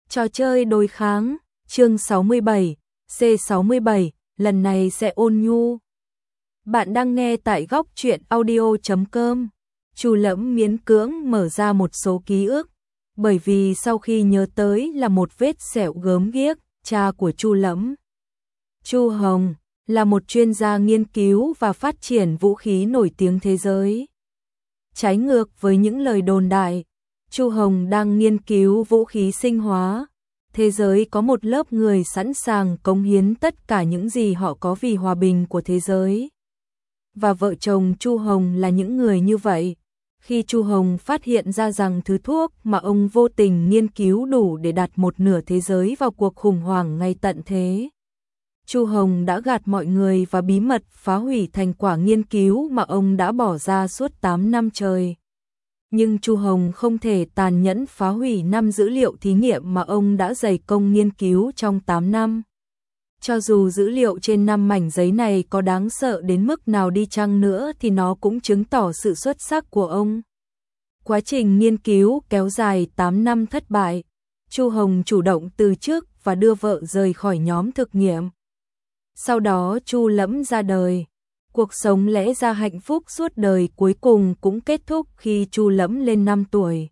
Trò chơi đối kháng, chương 67, C67, lần này sẽ ôn nhu. Bạn đang nghe tại góc truyện audio.com. Chu Lẫm miễn cưỡng mở ra một số ký ức, bởi vì sau khi nhớ tới là một vết sẹo gớm ghiếc, cha của Chu Lẫm, Chu Hồng, là một chuyên gia nghiên cứu và phát triển vũ khí nổi tiếng thế giới. Trái ngược với những lời đồn đại, Chu Hồng đang nghiên cứu vũ khí sinh hóa. Thế giới có một lớp người sẵn sàng cống hiến tất cả những gì họ có vì hòa bình của thế giới. Và vợ chồng Chu Hồng là những người như vậy. Khi Chu Hồng phát hiện ra rằng thứ thuốc mà ông vô tình nghiên cứu đủ để đặt một nửa thế giới vào cuộc khủng hoảng ngay tận thế, Chu Hồng đã gạt mọi người và bí mật phá hủy thành quả nghiên cứu mà ông đã bỏ ra suốt 8 năm trời. Nhưng Chu Hồng không thể tàn nhẫn phá hủy 5 dữ liệu thí nghiệm mà ông đã dày công nghiên cứu trong 8 năm. Cho dù dữ liệu trên 5 mảnh giấy này có đáng sợ đến mức nào đi chăng nữa thì nó cũng chứng tỏ sự xuất sắc của ông. Quá trình nghiên cứu kéo dài 8 năm thất bại, Chu Hồng chủ động từ chức và đưa vợ rời khỏi nhóm thực nghiệm. Sau đó Chu Lẫm ra đời. Cuộc sống lẽ ra hạnh phúc suốt đời cuối cùng cũng kết thúc khi Chu Lẫm lên 5 tuổi.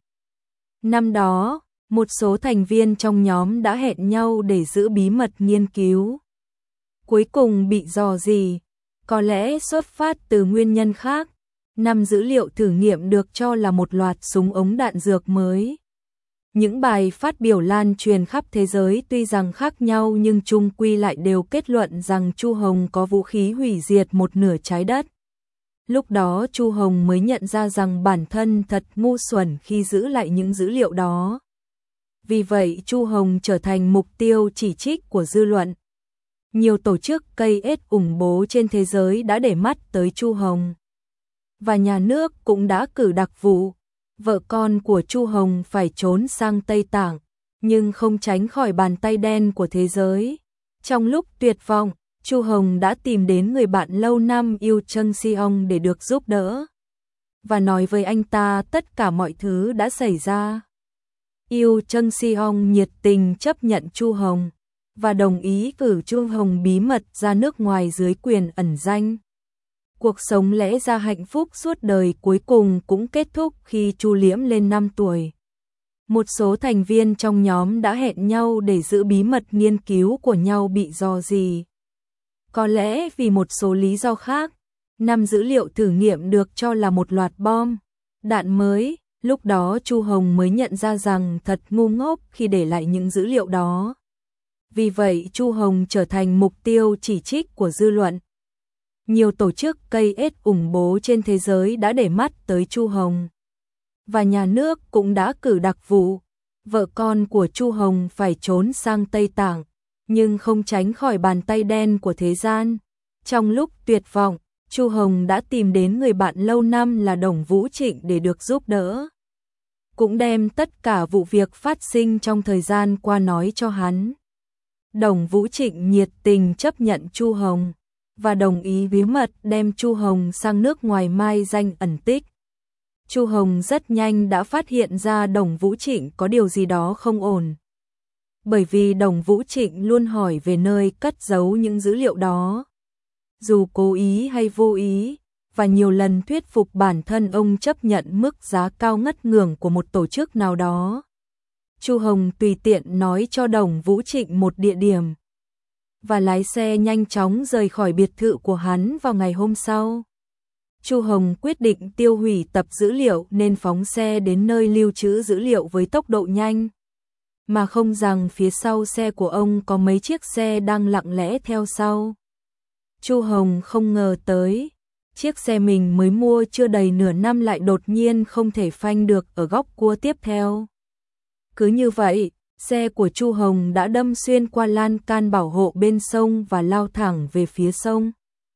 Năm đó, một số thành viên trong nhóm đã hẹn nhau để giữ bí mật nghiên cứu. Cuối cùng bị rò rỉ, có lẽ xuất phát từ nguyên nhân khác. 5 dữ liệu thử nghiệm được cho là một loạt súng ống đạn dược mới. Những bài phát biểu lan truyền khắp thế giới tuy rằng khác nhau nhưng chung quy lại đều kết luận rằng Chu Hồng có vũ khí hủy diệt một nửa trái đất. Lúc đó Chu Hồng mới nhận ra rằng bản thân thật ngu xuẩn khi giữ lại những dữ liệu đó. Vì vậy Chu Hồng trở thành mục tiêu chỉ trích của dư luận. Nhiều tổ chức cây ết ủng bố trên thế giới đã để mắt tới Chu Hồng. Và nhà nước cũng đã cử đặc vụ. Vợ con của Chu Hồng phải trốn sang Tây Tạng, nhưng không tránh khỏi bàn tay đen của thế giới. Trong lúc tuyệt vọng, Chu Hồng đã tìm đến người bạn lâu năm Yêu Trân Seong để được giúp đỡ. Và nói với anh ta tất cả mọi thứ đã xảy ra. Yêu Trân Seong nhiệt tình chấp nhận Chu Hồng, và đồng ý cử Chu Hồng bí mật ra nước ngoài dưới quyền ẩn danh. Cuộc sống lẽ ra hạnh phúc suốt đời cuối cùng cũng kết thúc khi Chu Liễm lên 5 tuổi. Một số thành viên trong nhóm đã hẹn nhau để giữ bí mật nghiên cứu của nhau bị rò rỉ. Có lẽ vì một số lý do khác, 5 dữ liệu thử nghiệm được cho là một loạt bom, đạn mới. Lúc đó Chu Hồng mới nhận ra rằng thật ngu ngốc khi để lại những dữ liệu đó. Vì vậy Chu Hồng trở thành mục tiêu chỉ trích của dư luận. Nhiều tổ chức cây ết ủng bố trên thế giới đã để mắt tới Chu Hồng. Và nhà nước cũng đã cử đặc vụ. Vợ con của Chu Hồng phải trốn sang Tây Tạng, nhưng không tránh khỏi bàn tay đen của thế gian. Trong lúc tuyệt vọng, Chu Hồng đã tìm đến người bạn lâu năm là Đồng Vũ Trịnh để được giúp đỡ. Cũng đem tất cả vụ việc phát sinh trong thời gian qua nói cho hắn. Đồng Vũ Trịnh nhiệt tình chấp nhận Chu Hồng và đồng ý bí mật đem Chu Hồng sang nước ngoài mai danh ẩn tích. Chu Hồng rất nhanh đã phát hiện ra Đồng Vũ Trịnh có điều gì đó không ổn. Bởi vì Đồng Vũ Trịnh luôn hỏi về nơi cất giấu những dữ liệu đó. Dù cố ý hay vô ý, và nhiều lần thuyết phục bản thân ông chấp nhận mức giá cao ngất ngưởng của một tổ chức nào đó. Chu Hồng tùy tiện nói cho Đồng Vũ Trịnh một địa điểm và lái xe nhanh chóng rời khỏi biệt thự của hắn vào ngày hôm sau. Chu Hồng quyết định tiêu hủy tập dữ liệu nên phóng xe đến nơi lưu trữ dữ liệu với tốc độ nhanh. Mà không rằng phía sau xe của ông có mấy chiếc xe đang lặng lẽ theo sau. Chu Hồng không ngờ tới, chiếc xe mình mới mua chưa đầy nửa năm lại đột nhiên không thể phanh được ở góc cua tiếp theo. Cứ như vậy, xe của Chu Hồng đã đâm xuyên qua lan can bảo hộ bên sông và lao thẳng về phía sông.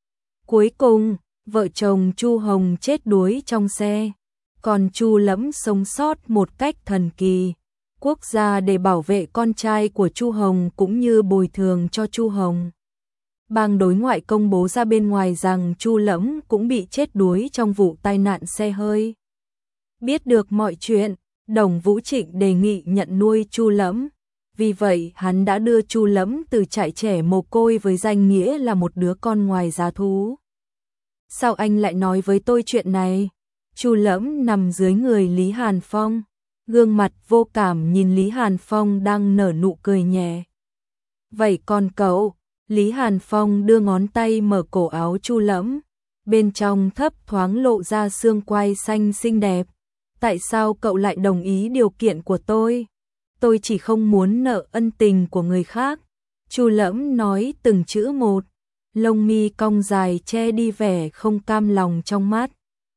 Cuối cùng, vợ chồng Chu Hồng chết đuối trong xe, còn Chu Lẫm sống sót một cách thần kỳ. Quốc gia để bảo vệ con trai của Chu Hồng cũng như bồi thường cho Chu Hồng. Bang đối ngoại công bố ra bên ngoài rằng Chu Lẫm cũng bị chết đuối trong vụ tai nạn xe hơi. Biết được mọi chuyện, Đồng Vũ Trịnh đề nghị nhận nuôi Chu Lẫm. vì vậy hắn đã đưa Chu Lẫm từ trại trẻ mồ côi với danh nghĩa là một đứa con ngoài giá thú. Sao anh lại nói với tôi chuyện này? Chu Lẫm nằm dưới người Lý Hàn Phong, gương mặt vô cảm nhìn Lý Hàn Phong đang nở nụ cười nhẹ. Vậy còn cậu? Lý Hàn Phong đưa ngón tay mở cổ áo Chu Lẫm, bên trong thấp thoáng lộ ra xương quai xanh xinh đẹp. Tại sao cậu lại đồng ý điều kiện của tôi? Tôi chỉ không muốn nợ ân tình của người khác. Chu Lẫm nói từng chữ một, lông mi cong dài che đi vẻ không cam lòng trong mắt.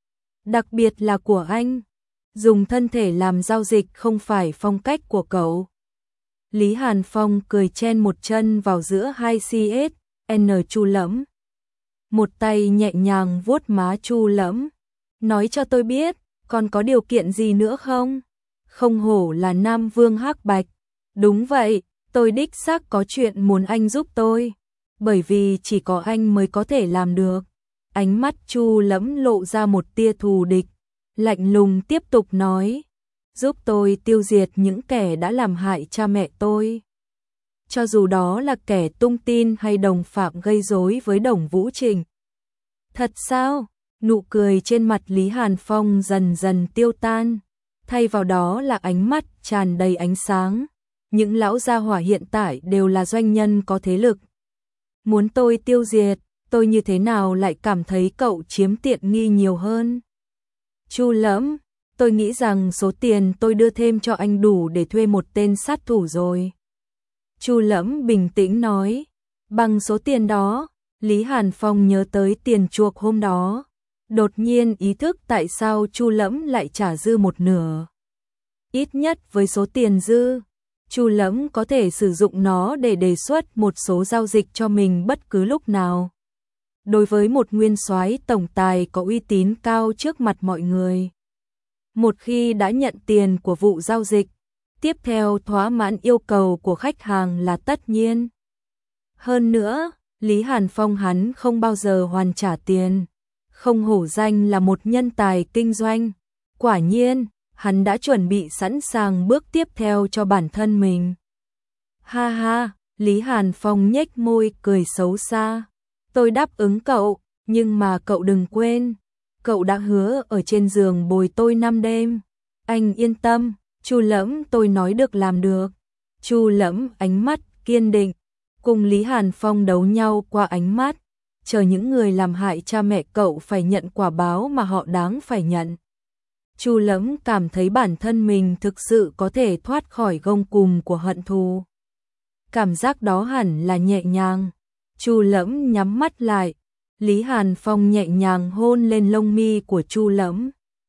Đặc biệt là của anh, dùng thân thể làm giao dịch không phải phong cách của cậu. Lý Hàn Phong cười chen một chân vào giữa hai CSN Chu Lẫm. Một tay nhẹ nhàng vuốt má Chu Lẫm, nói cho tôi biết, còn có điều kiện gì nữa không? Không hổ là Nam Vương Hắc Bạch. Đúng vậy, tôi đích xác có chuyện muốn anh giúp tôi, bởi vì chỉ có anh mới có thể làm được. Ánh mắt Chu Lẫm lộ ra một tia thù địch, lạnh lùng tiếp tục nói, giúp tôi tiêu diệt những kẻ đã làm hại cha mẹ tôi. Cho dù đó là kẻ tung tin hay đồng phạm gây rối với Đồng Vũ Trình. Thật sao? Nụ cười trên mặt Lý Hàn Phong dần dần tiêu tan, thay vào đó là ánh mắt tràn đầy ánh sáng. Những lão gia hỏa hiện tại đều là doanh nhân có thế lực. Muốn tôi tiêu diệt, tôi như thế nào lại cảm thấy cậu chiếm tiện nghi nhiều hơn? Chu Lẫm, tôi nghĩ rằng số tiền tôi đưa thêm cho anh đủ để thuê một tên sát thủ rồi. Chu Lẫm bình tĩnh nói, bằng số tiền đó, Lý Hàn Phong nhớ tới tiền chuộc hôm đó, đột nhiên ý thức tại sao Chu Lẫm lại trả dư một nửa. Ít nhất với số tiền dư, Chu Lẫm có thể sử dụng nó để đề xuất một số giao dịch cho mình bất cứ lúc nào. Đối với một nguyên soái tổng tài có uy tín cao trước mặt mọi người, một khi đã nhận tiền của vụ giao dịch, tiếp theo thỏa mãn yêu cầu của khách hàng là tất nhiên. Hơn nữa, Lý Hàn Phong hắn không bao giờ hoàn trả tiền, không hổ danh là một nhân tài kinh doanh. Quả nhiên, hắn đã chuẩn bị sẵn sàng bước tiếp theo cho bản thân mình. Ha ha, Lý Hàn Phong nhếch môi cười xấu xa. Tôi đáp ứng cậu, nhưng mà cậu đừng quên, cậu đã hứa ở trên giường bồi tôi 5 đêm. Anh yên tâm, Chu Lẫm, tôi nói được làm được. Chu Lẫm ánh mắt kiên định, cùng Lý Hàn Phong đấu nhau qua ánh mắt, chờ những người làm hại cha mẹ cậu phải nhận quả báo mà họ đáng phải nhận. Chu Lẫm cảm thấy bản thân mình thực sự có thể thoát khỏi gông cùm của hận thù. Cảm giác đó hẳn là nhẹ nhàng. Chu Lẫm nhắm mắt lại, Lý Hàn Phong nhẹ nhàng hôn lên lông mi của Chu Lẫm.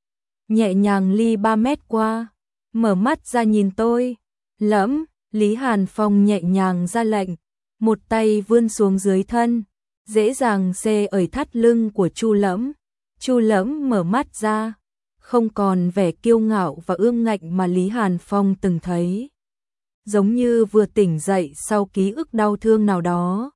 Nhẹ nhàng ly 3 mét qua, mở mắt ra nhìn tôi. Lẫm, Lý Hàn Phong nhẹ nhàng ra lệnh, một tay vươn xuống dưới thân, dễ dàng xê ở thắt lưng của Chu Lẫm. Chu Lẫm mở mắt ra, không còn vẻ kiêu ngạo và ương ngạnh mà Lý Hàn Phong từng thấy, giống như vừa tỉnh dậy sau ký ức đau thương nào đó.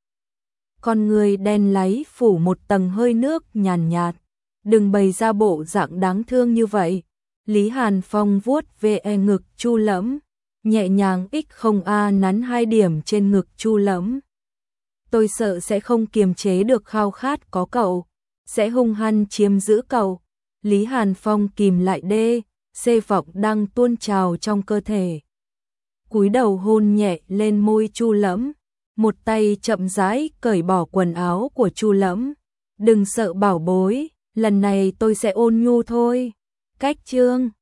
Con người đen láy phủ một tầng hơi nước nhàn nhạt. Đừng bày ra bộ dạng đáng thương như vậy. Lý Hàn Phong vuốt về ngực Chu Lẫm, nhẹ nhàng x0a nắn 2 điểm trên ngực Chu Lẫm. Tôi sợ sẽ không kiềm chế được khao khát có cậu, sẽ hung hăng chiếm giữ cậu. Lý Hàn Phong kìm lại C vọng đang tuôn trào trong cơ thể. Cúi đầu hôn nhẹ lên môi Chu Lẫm, một tay chậm rãi cởi bỏ quần áo của Chu Lẫm. Đừng sợ bảo bối, lần này tôi sẽ ôn nhu thôi. Cách chương